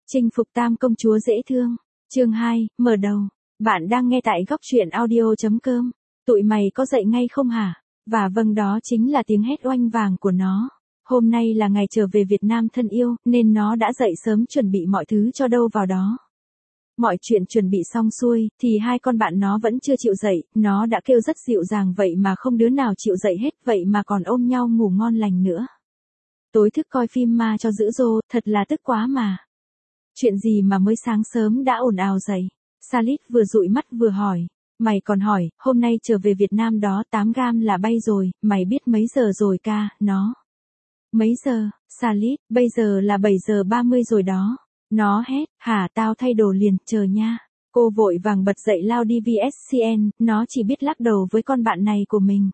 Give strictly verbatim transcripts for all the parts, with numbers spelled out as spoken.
Chinh phục tam công chúa dễ thương. Chương hai, mở đầu. Bạn đang nghe tại góc truyện audio chấm com. Tụi mày có dậy ngay không hả? Và vâng, đó chính là tiếng hét oanh vàng của nó. Hôm nay là ngày trở về Việt Nam thân yêu, nên nó đã dậy sớm chuẩn bị mọi thứ cho đâu vào đó. Mọi chuyện chuẩn bị xong xuôi, thì hai con bạn nó vẫn chưa chịu dậy, nó đã kêu rất dịu dàng vậy mà không đứa nào chịu dậy hết, vậy mà còn ôm nhau ngủ ngon lành nữa. Tối thức coi phim ma cho dữ dô, thật là tức quá mà. Chuyện gì mà mới sáng sớm đã ồn ào dậy? Salit vừa dụi mắt vừa hỏi. Mày còn hỏi, hôm nay trở về Việt Nam đó tám gam là bay rồi, mày biết mấy giờ rồi ca, nó. Mấy giờ, Salit, bây giờ là bảy giờ ba mươi rồi đó. Nó hét, hả tao thay đồ liền, chờ nha. Cô vội vàng bật dậy lao đi vê ét xê en, nó chỉ biết lắc đầu với con bạn này của mình.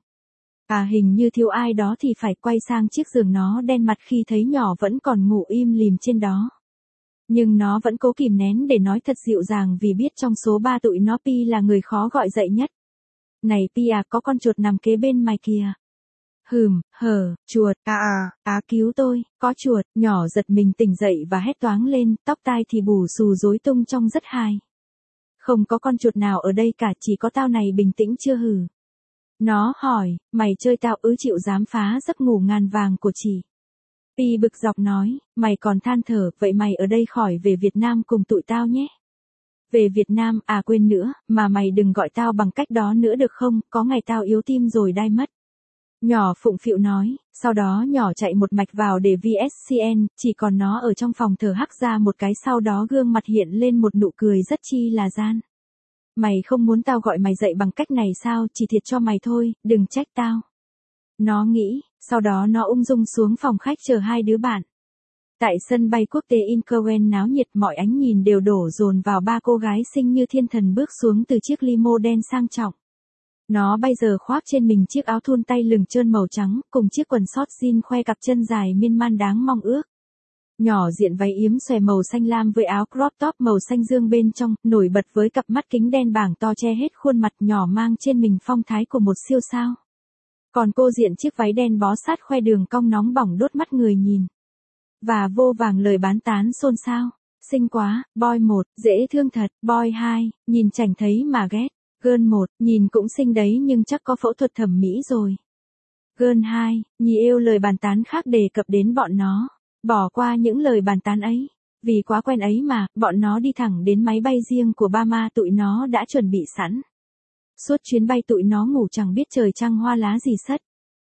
À hình như thiếu ai đó thì phải quay sang chiếc giường nó đen mặt khi thấy nhỏ vẫn còn ngủ im lìm trên đó. Nhưng nó vẫn cố kìm nén để nói thật dịu dàng vì biết trong số ba tụi nó Pi là người khó gọi dậy nhất. Này Pi à, có con chuột nằm kế bên mày kìa. Hừm, hờ, chuột, à à, á cứu tôi, có chuột, nhỏ giật mình tỉnh dậy và hét toáng lên, tóc tai thì bù xù rối tung trông rất hài. Không có con chuột nào ở đây cả, chỉ có tao này bình tĩnh chưa hử. Nó hỏi, mày chơi tao ư, chịu dám phá giấc ngủ ngàn vàng của chị. Pi bực dọc nói, mày còn than thở, vậy mày ở đây khỏi về Việt Nam cùng tụi tao nhé. Về Việt Nam, à quên nữa, mà mày đừng gọi tao bằng cách đó nữa được không, có ngày tao yếu tim rồi đai mất. Nhỏ phụng phịu nói, sau đó nhỏ chạy một mạch vào để vê ét xê en, chỉ còn nó ở trong phòng thở hắc ra một cái, sau đó gương mặt hiện lên một nụ cười rất chi là gian. Mày không muốn tao gọi mày dậy bằng cách này sao, chỉ thiệt cho mày thôi, đừng trách tao. Nó nghĩ, sau đó nó ung dung xuống phòng khách chờ hai đứa bạn. Tại sân bay quốc tế Incheon náo nhiệt, mọi ánh nhìn đều đổ dồn vào ba cô gái xinh như thiên thần bước xuống từ chiếc limo đen sang trọng. Nó bây giờ khoác trên mình chiếc áo thun tay lừng trơn màu trắng, cùng chiếc quần short jean khoe cặp chân dài miên man đáng mong ước. Nhỏ diện váy yếm xòe màu xanh lam với áo crop top màu xanh dương bên trong, nổi bật với cặp mắt kính đen bảng to che hết khuôn mặt, nhỏ mang trên mình phong thái của một siêu sao. Còn cô diện chiếc váy đen bó sát khoe đường cong nóng bỏng đốt mắt người nhìn. Và vô vàng lời bán tán xôn xao. Xinh quá, boy một, dễ thương thật, boy hai, nhìn chảnh thấy mà ghét. Girl một, nhìn cũng xinh đấy nhưng chắc có phẫu thuật thẩm mỹ rồi. Girl hai, nhì yêu lời bàn tán khác đề cập đến bọn nó. Bỏ qua những lời bàn tán ấy. Vì quá quen ấy mà, bọn nó đi thẳng đến máy bay riêng của ba ma tụi nó đã chuẩn bị sẵn. Suốt chuyến bay tụi nó ngủ chẳng biết trời trăng hoa lá gì sất.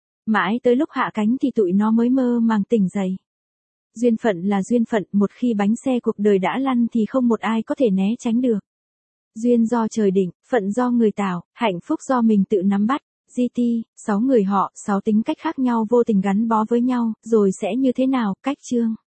Mãi tới lúc hạ cánh thì tụi nó mới mơ màng tỉnh dậy. Duyên phận là duyên phận, một khi bánh xe cuộc đời đã lăn thì không một ai có thể né tránh được. Duyên do trời định, phận do người tạo, hạnh phúc do mình tự nắm bắt. giê tê, sáu người họ, sáu tính cách khác nhau vô tình gắn bó với nhau, rồi sẽ như thế nào, cách chương.